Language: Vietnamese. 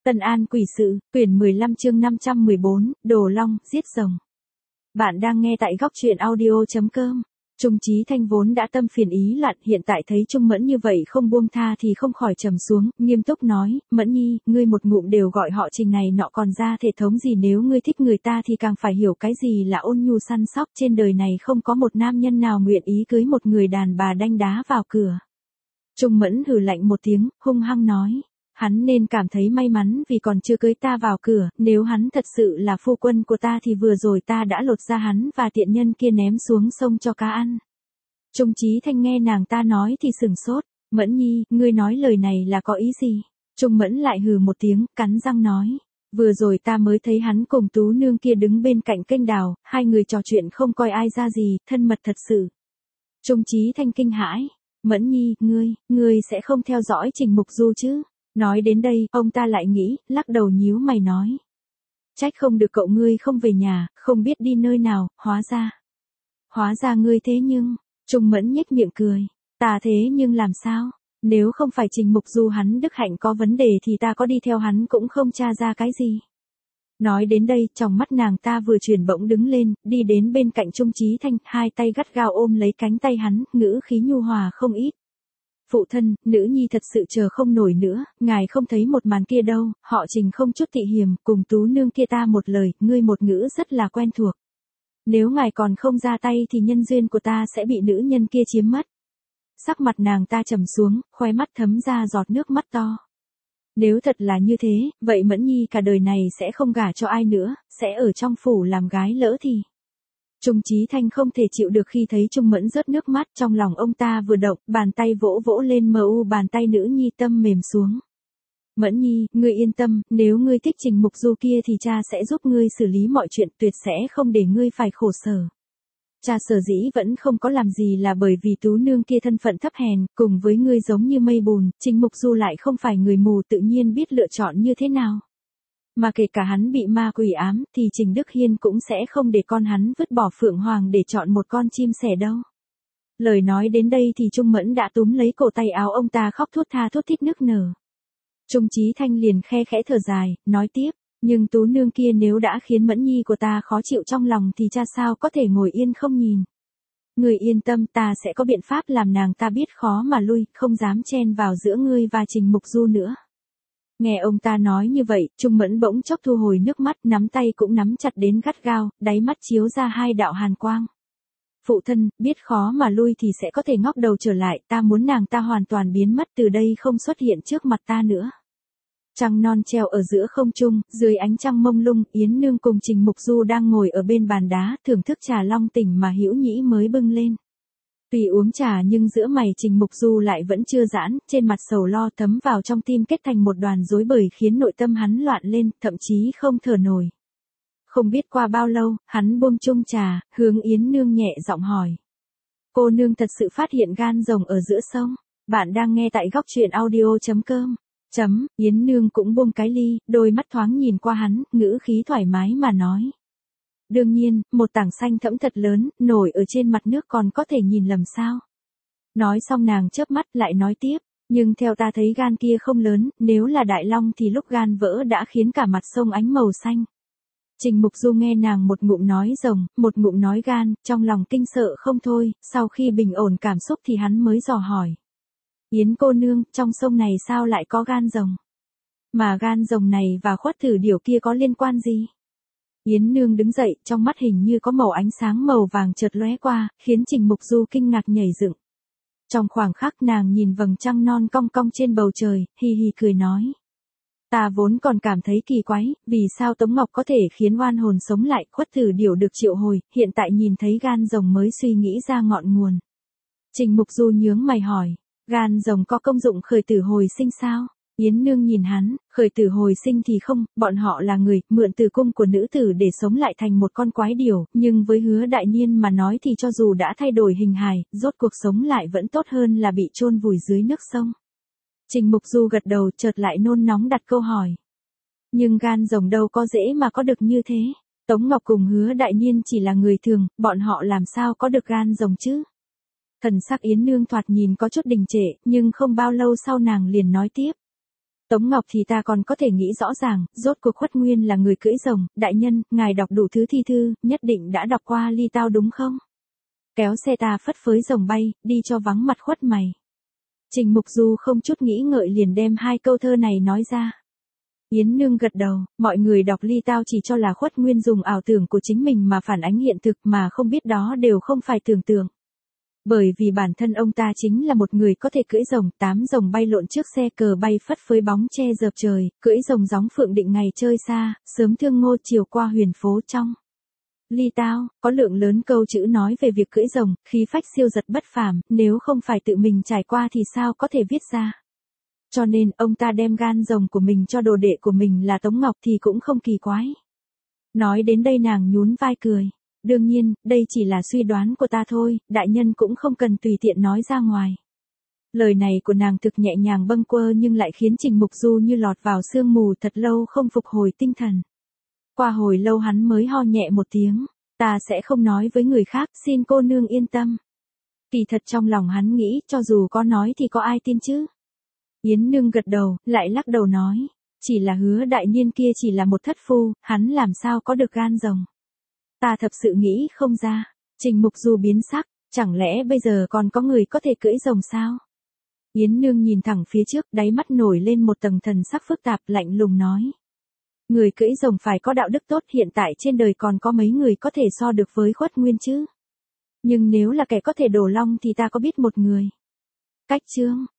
Tân An Quỷ Sự, quyển 15 chương 514, Đồ Long, giết rồng. Bạn đang nghe tại góc truyện audio.com. Trung Chí Thanh vốn đã tâm phiền ý loạn, hiện tại thấy Trung Mẫn như vậy không buông tha thì không khỏi trầm xuống, nghiêm túc nói, Mẫn Nhi, ngươi một ngụm đều gọi họ Trình này nọ còn ra thể thống gì, nếu ngươi thích người ta thì càng phải hiểu cái gì là ôn nhu săn sóc, trên đời này không có một nam nhân nào nguyện ý cưới một người đàn bà đanh đá vào cửa. Trung Mẫn hừ lạnh một tiếng, hung hăng nói. Hắn nên cảm thấy may mắn vì còn chưa cưới ta vào cửa, nếu hắn thật sự là phu quân của ta thì vừa rồi ta đã lột ra hắn và tiện nhân kia ném xuống sông cho cá ăn. Trung Chí Thanh nghe nàng ta nói thì sửng sốt, Mẫn Nhi, ngươi nói lời này là có ý gì? Trung Mẫn lại hừ một tiếng, cắn răng nói, vừa rồi ta mới thấy hắn cùng Tú Nương kia đứng bên cạnh kênh đào, hai người trò chuyện không coi ai ra gì, thân mật thật sự. Trung Chí Thanh kinh hãi, Mẫn Nhi, ngươi sẽ không theo dõi Trình Mục Du chứ? Nói đến đây, ông ta lại nghĩ, lắc đầu nhíu mày nói. Trách không được cậu ngươi không về nhà, không biết đi nơi nào, hóa ra ngươi thế nhưng, Trung Mẫn nhếch miệng cười, ta thế nhưng làm sao, nếu không phải Trình Mục Du hắn đức hạnh có vấn đề thì ta có đi theo hắn cũng không tra ra cái gì. Nói đến đây, trong mắt nàng ta vừa chuyển bỗng đứng lên, đi đến bên cạnh Trung Chí Thanh, hai tay gắt gao ôm lấy cánh tay hắn, ngữ khí nhu hòa không ít. Phụ thân, nữ nhi thật sự chờ không nổi nữa, ngài không thấy một màn kia đâu, họ Trình không chút tị hiềm, cùng Tú Nương kia ta một lời, ngươi một ngữ rất là quen thuộc. Nếu ngài còn không ra tay thì nhân duyên của ta sẽ bị nữ nhân kia chiếm mất. Sắc mặt nàng ta trầm xuống, khóe mắt thấm ra giọt nước mắt to. Nếu thật là như thế, vậy Mẫn Nhi cả đời này sẽ không gả cho ai nữa, sẽ ở trong phủ làm gái lỡ thì. Trung Chí Thanh không thể chịu được khi thấy Trung Mẫn rớt nước mắt, trong lòng ông ta vừa động, bàn tay vỗ vỗ lên bàn tay nữ nhi tâm mềm xuống. Mẫn Nhi, ngươi yên tâm, nếu ngươi thích Trình Mục Du kia thì cha sẽ giúp ngươi xử lý mọi chuyện, tuyệt sẽ không để ngươi phải khổ sở. Cha sở dĩ vẫn không có làm gì là bởi vì Tú Nương kia thân phận thấp hèn, cùng với ngươi giống như mây bùn, Trình Mục Du lại không phải người mù, tự nhiên biết lựa chọn như thế nào. Mà kể cả hắn bị ma quỷ ám thì Trình Đức Hiên cũng sẽ không để con hắn vứt bỏ Phượng Hoàng để chọn một con chim sẻ đâu. Lời nói đến đây thì Trung Mẫn đã túm lấy cổ tay áo ông ta khóc thút thít nức nở. Trung Chí Thanh liền khe khẽ thở dài, nói tiếp, nhưng Tú Nương kia nếu đã khiến Mẫn Nhi của ta khó chịu trong lòng thì cha sao có thể ngồi yên không nhìn. Ngươi yên tâm, ta sẽ có biện pháp làm nàng ta biết khó mà lui, không dám chen vào giữa ngươi và Trình Mục Du nữa. Nghe ông ta nói như vậy, Trung Mẫn bỗng chốc thu hồi nước mắt, nắm tay cũng nắm chặt đến gắt gao, đáy mắt chiếu ra hai đạo hàn quang. Phụ thân, biết khó mà lui thì sẽ có thể ngóc đầu trở lại, ta muốn nàng ta hoàn toàn biến mất từ đây không xuất hiện trước mặt ta nữa. Trăng non treo ở giữa không trung, dưới ánh trăng mông lung, Yến Nương cùng Trình Mục Du đang ngồi ở bên bàn đá, thưởng thức trà long tỉnh mà Hữu Nhĩ mới bưng lên. Tuy uống trà nhưng giữa mày Trình Mục Du lại vẫn chưa giãn, trên mặt sầu lo thấm vào trong tim kết thành một đoàn rối bời khiến nội tâm hắn loạn lên, thậm chí không thở nổi. Không biết qua bao lâu, hắn buông chung trà, hướng Yến Nương nhẹ giọng hỏi. Cô nương thật sự phát hiện gan rồng ở giữa sông, bạn đang nghe tại góc truyện audio.com. Yến Nương cũng buông cái ly, đôi mắt thoáng nhìn qua hắn, ngữ khí thoải mái mà nói. Đương nhiên, một tảng xanh thẫm thật lớn, nổi ở trên mặt nước còn có thể nhìn lầm sao. Nói xong nàng chớp mắt lại nói tiếp, nhưng theo ta thấy gan kia không lớn, nếu là đại long thì lúc gan vỡ đã khiến cả mặt sông ánh màu xanh. Trình Mục Du nghe nàng một ngụm nói rồng, một ngụm nói gan, trong lòng kinh sợ không thôi, sau khi bình ổn cảm xúc thì hắn mới dò hỏi. Yến cô nương, trong sông này sao lại có gan rồng? Mà gan rồng này và Khuất Tử Điểu kia có liên quan gì? Yến Nương đứng dậy, trong mắt hình như có màu ánh sáng màu vàng chợt lóe qua, khiến Trình Mục Du kinh ngạc nhảy dựng. Trong khoảng khắc nàng nhìn vầng trăng non cong cong trên bầu trời, hi hi cười nói. Ta vốn còn cảm thấy kỳ quái, vì sao Tống Ngọc có thể khiến oan hồn sống lại, Khuất Tử Điểu được triệu hồi, hiện tại nhìn thấy gan rồng mới suy nghĩ ra ngọn nguồn. Trình Mục Du nhướng mày hỏi, gan rồng có công dụng khởi tử hồi sinh sao? Yến Nương nhìn hắn, khởi tử hồi sinh thì không, bọn họ là người, mượn tử cung của nữ tử để sống lại thành một con quái điểu, nhưng với Hứa Đại Niên mà nói thì cho dù đã thay đổi hình hài, rốt cuộc sống lại vẫn tốt hơn là bị chôn vùi dưới nước sông. Trình Mục Du gật đầu chợt lại nôn nóng đặt câu hỏi. Nhưng gan rồng đâu có dễ mà có được như thế. Tống Ngọc cùng Hứa Đại Niên chỉ là người thường, bọn họ làm sao có được gan rồng chứ? Thần sắc Yến Nương thoạt nhìn có chút đình trệ, nhưng không bao lâu sau nàng liền nói tiếp. Tống Ngọc thì ta còn có thể nghĩ rõ ràng, rốt cuộc Khuất Nguyên là người cưỡi rồng, đại nhân, ngài đọc đủ thứ thi thư, nhất định đã đọc qua Ly Tao đúng không? Kéo xe ta phất phới rồng bay, đi cho vắng mặt Khuất mày. Trình Mục Du không chút nghĩ ngợi liền đem hai câu thơ này nói ra. Yến Nương gật đầu, mọi người đọc Ly Tao chỉ cho là Khuất Nguyên dùng ảo tưởng của chính mình mà phản ánh hiện thực mà không biết đó đều không phải tưởng tượng. Bởi vì bản thân ông ta chính là một người có thể cưỡi rồng, 8 rồng bay lộn trước xe cờ bay phất phới bóng che dợp trời, cưỡi rồng gióng phượng định ngày chơi xa, sớm thương ngô chiều qua huyền phố trong. Ly Tao, có lượng lớn câu chữ nói về việc cưỡi rồng, khí phách siêu giật bất phàm, nếu không phải tự mình trải qua thì sao có thể viết ra. Cho nên, ông ta đem gan rồng của mình cho đồ đệ của mình là Tống Ngọc thì cũng không kỳ quái. Nói đến đây nàng nhún vai cười. Đương nhiên, đây chỉ là suy đoán của ta thôi, đại nhân cũng không cần tùy tiện nói ra ngoài. Lời này của nàng thực nhẹ nhàng bâng quơ nhưng lại khiến Trình Mục Du như lọt vào sương mù thật lâu không phục hồi tinh thần. Qua hồi lâu hắn mới ho nhẹ một tiếng, ta sẽ không nói với người khác, xin cô nương yên tâm. Kỳ thật trong lòng hắn nghĩ, cho dù có nói thì có ai tin chứ. Yến Nương gật đầu, lại lắc đầu nói, chỉ là Hứa đại niên kia chỉ là một thất phu, hắn làm sao có được gan rồng. Ta thật sự nghĩ không ra. Trình Mục Du biến sắc, chẳng lẽ bây giờ còn có người có thể cưỡi rồng sao? Yến Nương nhìn thẳng phía trước, đáy mắt nổi lên một tầng thần sắc phức tạp, lạnh lùng nói. Người cưỡi rồng phải có đạo đức tốt, hiện tại trên đời còn có mấy người có thể so được với Khuất Nguyên chứ? Nhưng nếu là kẻ có thể đổ long thì ta có biết một người. Cách Chương